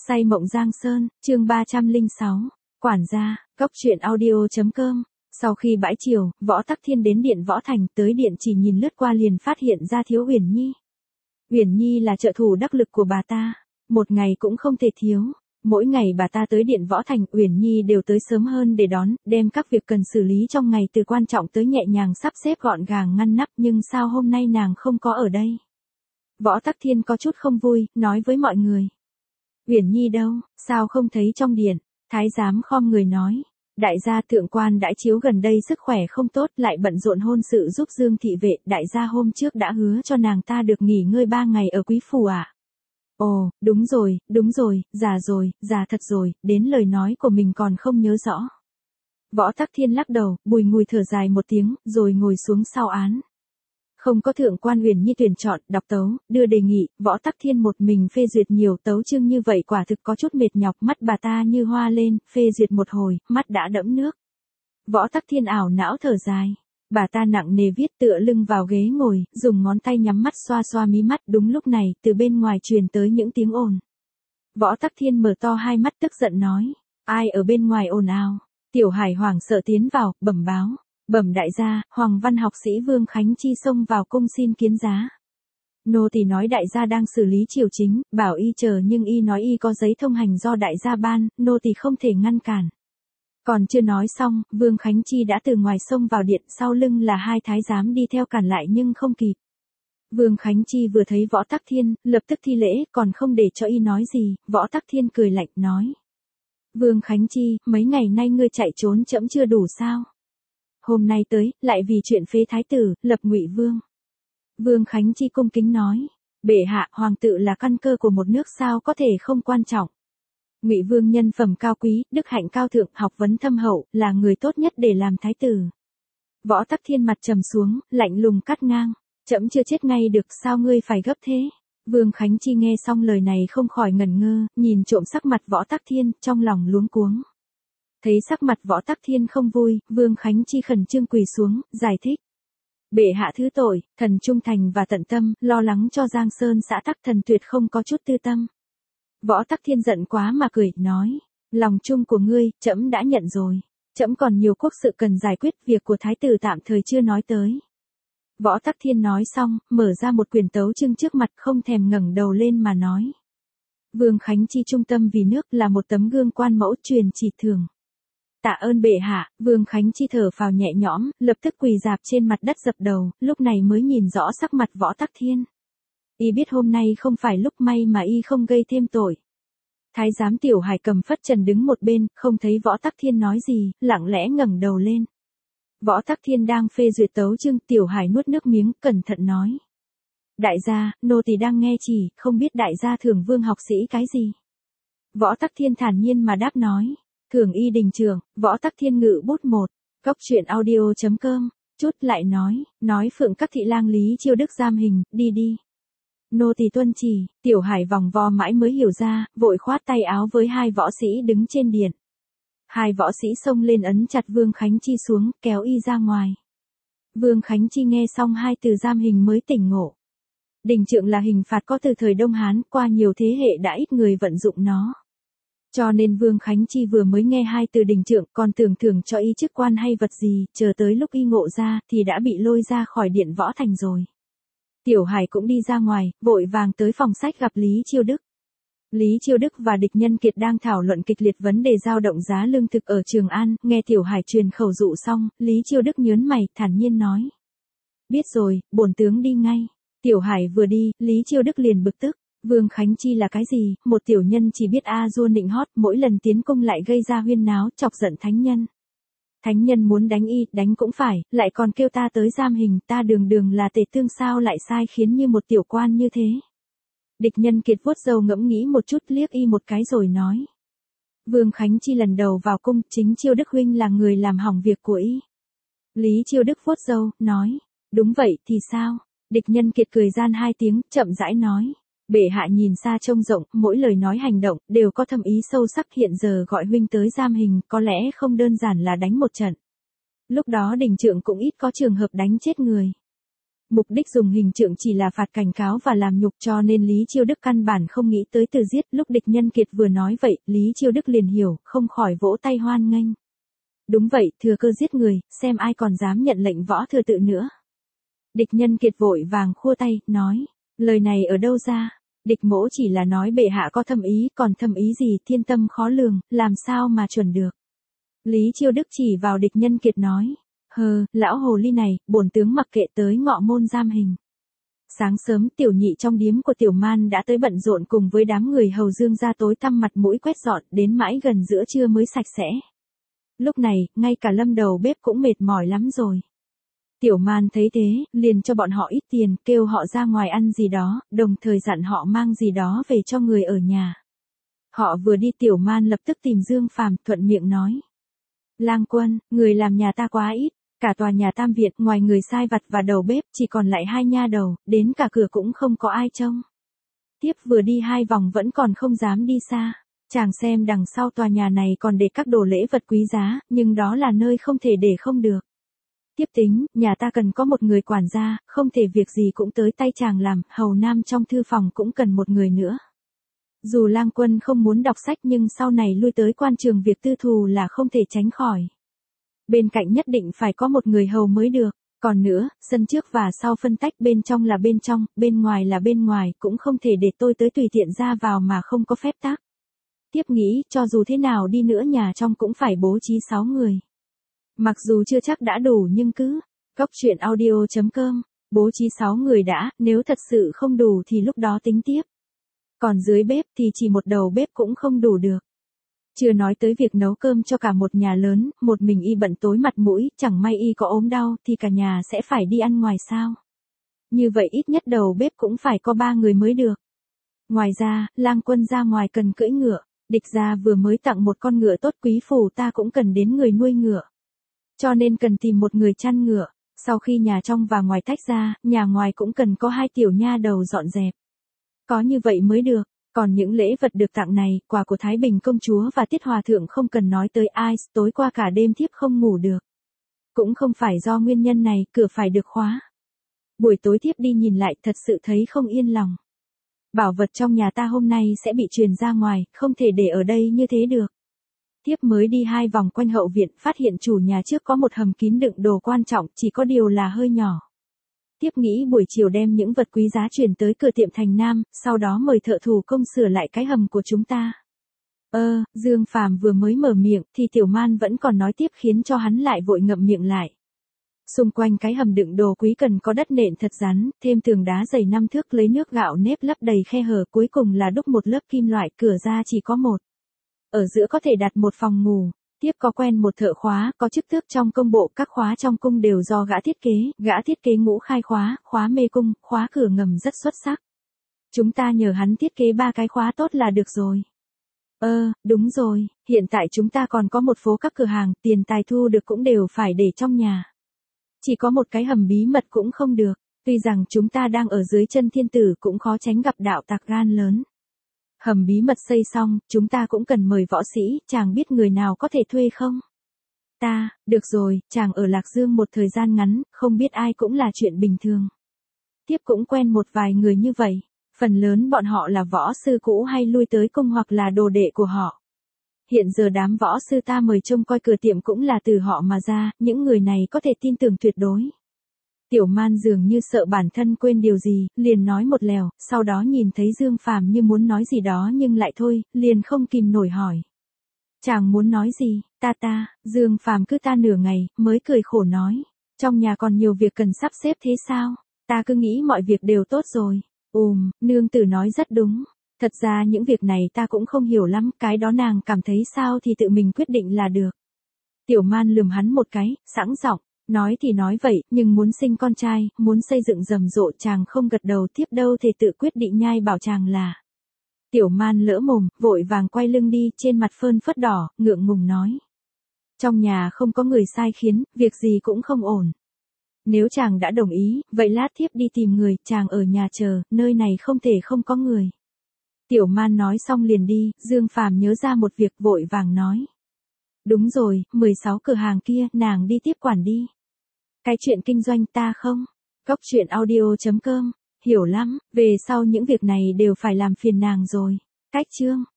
Say mộng Giang Sơn, chương 306, quản gia, cốc truyện audio.com. Sau khi bãi chiều, Võ Tắc Thiên đến điện Võ Thành, tới điện chỉ nhìn lướt qua liền phát hiện ra thiếu Uyển Nhi. Uyển Nhi là trợ thủ đắc lực của bà ta, một ngày cũng không thể thiếu. Mỗi ngày bà ta tới điện Võ Thành, Uyển Nhi đều tới sớm hơn để đón, đem các việc cần xử lý trong ngày từ quan trọng tới nhẹ nhàng sắp xếp gọn gàng ngăn nắp, nhưng sao hôm nay nàng không có ở đây? Võ Tắc Thiên có chút không vui, nói với mọi người. Uyển Nhi đâu, sao không thấy trong điện? Thái giám khom người nói. Đại gia thượng quan đãi chiếu gần đây sức khỏe không tốt, lại bận rộn hôn sự giúp Dương thị vệ, đại gia hôm trước đã hứa cho nàng ta được nghỉ ngơi 3 ngày ở Quý Phủ à? Ồ, đúng rồi, già thật rồi, đến lời nói của mình còn không nhớ rõ. Võ Tắc Thiên lắc đầu, bùi ngùi thở dài một tiếng, rồi ngồi xuống sau án. Không có thượng quan Uyển Nhi tuyển chọn, đọc tấu, đưa đề nghị, Võ Tắc Thiên một mình phê duyệt nhiều tấu chương như vậy quả thực có chút mệt nhọc, mắt bà ta như hoa lên, phê duyệt một hồi, mắt đã đẫm nước. Võ Tắc Thiên ảo não thở dài. Bà ta nặng nề viết tựa lưng vào ghế ngồi, dùng ngón tay nhắm mắt xoa xoa mí mắt, đúng lúc này, từ bên ngoài truyền tới những tiếng ồn. Võ Tắc Thiên mở to hai mắt tức giận nói, ai ở bên ngoài ồn ào? Tiểu Hải hoảng sợ tiến vào, bẩm báo. Bẩm đại gia, Hoàng văn học sĩ Vương Khánh Chi xông vào cung xin kiến giá. Nô tỳ nói đại gia đang xử lý triều chính, bảo y chờ nhưng y nói y có giấy thông hành do đại gia ban, nô tỳ không thể ngăn cản. Còn chưa nói xong, Vương Khánh Chi đã từ ngoài xông vào điện, sau lưng là hai thái giám đi theo cản lại nhưng không kịp. Vương Khánh Chi vừa thấy Võ Tắc Thiên, lập tức thi lễ, còn không để cho y nói gì, Võ Tắc Thiên cười lạnh nói. Vương Khánh Chi, mấy ngày nay ngươi chạy trốn trẫm chưa đủ sao? Hôm nay tới, lại vì chuyện phế thái tử, lập Ngụy Vương. Vương Khánh Chi cung kính nói, bệ hạ, hoàng tự là căn cơ của một nước sao có thể không quan trọng. Ngụy Vương nhân phẩm cao quý, đức hạnh cao thượng, học vấn thâm hậu, là người tốt nhất để làm thái tử. Võ Tắc Thiên mặt trầm xuống, lạnh lùng cắt ngang, trẫm chưa chết ngay được, sao ngươi phải gấp thế? Vương Khánh Chi nghe xong lời này không khỏi ngẩn ngơ, nhìn trộm sắc mặt Võ Tắc Thiên, trong lòng luống cuống. Thấy sắc mặt Võ Tắc Thiên không vui, Vương Khánh Chi khẩn trương quỳ xuống, giải thích. Bệ hạ thứ tội, thần trung thành và tận tâm, lo lắng cho Giang Sơn xã tắc, thần tuyệt không có chút tư tâm. Võ Tắc Thiên giận quá mà cười, nói, lòng trung của ngươi, trẫm đã nhận rồi. Trẫm còn nhiều quốc sự cần giải quyết, việc của thái tử tạm thời chưa nói tới. Võ Tắc Thiên nói xong, mở ra một quyển tấu chương trước mặt, không thèm ngẩng đầu lên mà nói. Vương Khánh Chi trung tâm vì nước, là một tấm gương quan mẫu, truyền chỉ thường. Tạ ơn bệ hạ. Vương Khánh Chi thở phào nhẹ nhõm, lập tức quỳ rạp trên mặt đất dập đầu, lúc này mới nhìn rõ sắc mặt Võ Tắc Thiên. Y biết hôm nay không phải lúc may mà y không gây thêm tội. Thái giám Tiểu Hải cầm phất trần đứng một bên, không thấy Võ Tắc Thiên nói gì, lặng lẽ ngẩng đầu lên. Võ Tắc Thiên đang phê duyệt tấu chương, Tiểu Hải nuốt nước miếng, cẩn thận nói. Đại gia, nô tỳ đang nghe chỉ, không biết đại gia thưởng Vương học sĩ cái gì? Võ Tắc Thiên thản nhiên mà đáp nói. Thưởng y đình trưởng. Võ Tắc Thiên ngự bút một. Cốc truyện audio.com. Chút lại nói Phượng các thị lang Lý Chiêu Đức giam hình, đi. Nô tỳ tuân chỉ. Tiểu Hải vòng vo mãi mới hiểu ra, vội khoát tay áo với hai võ sĩ đứng trên điện. Hai võ sĩ xông lên ấn chặt Vương Khánh Chi xuống, kéo y ra ngoài. Vương Khánh Chi nghe xong hai từ giam hình mới tỉnh ngộ. Đình trượng là hình phạt có từ thời Đông Hán, qua nhiều thế hệ đã ít người vận dụng nó. Cho nên Vương Khánh Chi vừa mới nghe hai từ đình trượng, còn tưởng thưởng cho y chức quan hay vật gì, chờ tới lúc y ngộ ra, thì đã bị lôi ra khỏi điện Võ Thành rồi. Tiểu Hải cũng đi ra ngoài, vội vàng tới phòng sách gặp Lý Chiêu Đức. Lý Chiêu Đức và Địch Nhân Kiệt đang thảo luận kịch liệt vấn đề dao động giá lương thực ở Trường An, nghe Tiểu Hải truyền khẩu dụ xong, Lý Chiêu Đức nhớn mày, thản nhiên nói. Biết rồi, bổn tướng đi ngay. Tiểu Hải vừa đi, Lý Chiêu Đức liền bực tức. Vương Khánh Chi là cái gì, một tiểu nhân chỉ biết a-dua nịnh hót, mỗi lần tiến cung lại gây ra huyên náo, chọc giận thánh nhân. Thánh nhân muốn đánh y, đánh cũng phải, lại còn kêu ta tới giam hình, ta đường là tể tương sao lại sai khiến như một tiểu quan như thế. Địch Nhân Kiệt vuốt râu ngẫm nghĩ một chút, liếc y một cái rồi nói. Vương Khánh Chi lần đầu vào cung, chính Chiêu Đức huynh là người làm hỏng việc của y. Lý Chiêu Đức vuốt râu, nói. Đúng vậy, thì sao? Địch Nhân Kiệt cười gian hai tiếng, chậm rãi nói. Bệ hạ nhìn xa trông rộng, mỗi lời nói hành động, đều có thâm ý sâu sắc, hiện giờ gọi huynh tới giam hình, có lẽ không đơn giản là đánh một trận. Lúc đó đình trượng cũng ít có trường hợp đánh chết người. Mục đích dùng hình trượng chỉ là phạt cảnh cáo và làm nhục, cho nên Lý Chiêu Đức căn bản không nghĩ tới từ giết. Lúc Địch Nhân Kiệt vừa nói vậy, Lý Chiêu Đức liền hiểu, không khỏi vỗ tay hoan nghênh. Đúng vậy, thừa cơ giết người, xem ai còn dám nhận lệnh võ thừa tự nữa. Địch Nhân Kiệt vội vàng khua tay, nói, lời này ở đâu ra? Địch mỗ chỉ là nói bệ hạ có thâm ý, còn thâm ý gì, thiên tâm khó lường, làm sao mà chuẩn được. Lý Chiêu Đức chỉ vào Địch Nhân Kiệt nói, lão hồ ly này, bổn tướng mặc kệ tới ngọ môn giam hình. Sáng sớm tiểu nhị trong điếm của Tiểu Man đã tới bận rộn cùng với đám người hầu Dương ra tối tăm mặt mũi quét dọn, đến mãi gần giữa trưa mới sạch sẽ. Lúc này, ngay cả Lâm đầu bếp cũng mệt mỏi lắm rồi. Tiểu Man thấy thế, liền cho bọn họ ít tiền, kêu họ ra ngoài ăn gì đó, đồng thời dặn họ mang gì đó về cho người ở nhà. Họ vừa đi Tiểu Man lập tức tìm Dương Phàm, thuận miệng nói. Lang Quân, người làm nhà ta quá ít, cả tòa nhà Tam Viện, ngoài người sai vặt và đầu bếp, chỉ còn lại 2 nha đầu, đến cả cửa cũng không có ai trông. Tiếp vừa đi 2 vòng vẫn còn không dám đi xa. Chàng xem đằng sau tòa nhà này còn để các đồ lễ vật quý giá, nhưng đó là nơi không thể để không được. Tiếp tính, nhà ta cần có một người quản gia, không thể việc gì cũng tới tay chàng làm, hầu nam trong thư phòng cũng cần một người nữa. Dù Lang Quân không muốn đọc sách nhưng sau này lui tới quan trường việc tư thù là không thể tránh khỏi. Bên cạnh nhất định phải có một người hầu mới được. Còn nữa, sân trước và sau phân tách, bên trong là bên trong, bên ngoài là bên ngoài, cũng không thể để tôi tới tùy tiện ra vào mà không có phép tắc. Tiếp nghĩ, cho dù thế nào đi nữa nhà trong cũng phải bố trí 6 người. Mặc dù chưa chắc đã đủ nhưng cứ, coctruyện.audio.com, bố trí 6 người đã, nếu thật sự không đủ thì lúc đó tính tiếp. Còn dưới bếp thì chỉ một đầu bếp cũng không đủ được. Chưa nói tới việc nấu cơm cho cả một nhà lớn, một mình y bận tối mặt mũi, chẳng may y có ốm đau thì cả nhà sẽ phải đi ăn ngoài sao. Như vậy ít nhất đầu bếp cũng phải có 3 người mới được. Ngoài ra, Lang Quân ra ngoài cần cưỡi ngựa, Địch gia vừa mới tặng một con ngựa tốt, quý phủ ta cũng cần đến người nuôi ngựa. Cho nên cần tìm một người chăn ngựa, sau khi nhà trong và ngoài tách ra, nhà ngoài cũng cần có 2 tiểu nha đầu dọn dẹp. Có như vậy mới được. Còn những lễ vật được tặng này, quà của Thái Bình công chúa và Tiết Hòa thượng không cần nói tới ai, tối qua cả đêm thiếp không ngủ được. Cũng không phải do nguyên nhân này, cửa phải được khóa. Buổi tối thiếp đi nhìn lại thật sự thấy không yên lòng. Bảo vật trong nhà ta hôm nay sẽ bị truyền ra ngoài, không thể để ở đây như thế được. Thiếp mới đi 2 vòng quanh hậu viện, phát hiện chủ nhà trước có một hầm kín đựng đồ quan trọng, chỉ có điều là hơi nhỏ. Tiếp nghĩ buổi chiều đem những vật quý giá chuyển tới cửa tiệm Thành Nam, sau đó mời thợ thủ công sửa lại cái hầm của chúng ta. Dương Phàm vừa mới mở miệng thì Tiểu Man vẫn còn nói tiếp khiến cho hắn lại vội ngậm miệng lại. Xung quanh cái hầm đựng đồ quý cần có đất nện thật rắn, thêm tường đá dày 5 thước, lấy nước gạo nếp lấp đầy khe hở, cuối cùng là đúc một lớp kim loại, cửa ra chỉ có một. Ở giữa có thể đặt một phòng ngủ. Tiếp có quen một thợ khóa, có chức tước trong công bộ, các khóa trong cung đều do gã thiết kế ngũ khai khóa, khóa mê cung, khóa cửa ngầm rất xuất sắc. Chúng ta nhờ hắn thiết kế 3 cái khóa tốt là được rồi. Đúng rồi, hiện tại chúng ta còn có một phố các cửa hàng, tiền tài thu được cũng đều phải để trong nhà. Chỉ có một cái hầm bí mật cũng không được, tuy rằng chúng ta đang ở dưới chân thiên tử cũng khó tránh gặp đạo tặc gan lớn. Hầm bí mật xây xong, chúng ta cũng cần mời võ sĩ, chàng biết người nào có thể thuê không? Được rồi, chàng ở Lạc Dương một thời gian ngắn, không biết ai cũng là chuyện bình thường. Tiếp cũng quen một vài người như vậy, phần lớn bọn họ là võ sư cũ hay lui tới cung hoặc là đồ đệ của họ. Hiện giờ đám võ sư ta mời trông coi cửa tiệm cũng là từ họ mà ra, những người này có thể tin tưởng tuyệt đối. Tiểu Man dường như sợ bản thân quên điều gì, liền nói một lèo, sau đó nhìn thấy Dương Phàm như muốn nói gì đó nhưng lại thôi, liền không kìm nổi hỏi. Chàng muốn nói gì? Dương Phàm cứ nửa ngày, mới cười khổ nói. Trong nhà còn nhiều việc cần sắp xếp thế sao? Ta cứ nghĩ mọi việc đều tốt rồi. Nương tử nói rất đúng. Thật ra những việc này ta cũng không hiểu lắm, cái đó nàng cảm thấy sao thì tự mình quyết định là được. Tiểu Man lườm hắn một cái, sẵn giọng. Nói thì nói vậy, nhưng muốn sinh con trai, muốn xây dựng rầm rộ, chàng không gật đầu tiếp đâu thể tự quyết định nhai bảo chàng là. Tiểu Man lỡ mồm, vội vàng quay lưng đi, trên mặt phơn phất đỏ, ngượng ngùng nói. Trong nhà không có người sai khiến, việc gì cũng không ổn. Nếu chàng đã đồng ý, vậy lát thiếp đi tìm người, chàng ở nhà chờ, nơi này không thể không có người. Tiểu Man nói xong liền đi, Dương Phàm nhớ ra một việc vội vàng nói. Đúng rồi, 16 cửa hàng kia, nàng đi tiếp quản đi. Cái chuyện kinh doanh ta không. Cốc truyện audio.com, hiểu lắm, về sau những việc này đều phải làm phiền nàng rồi. Cách chương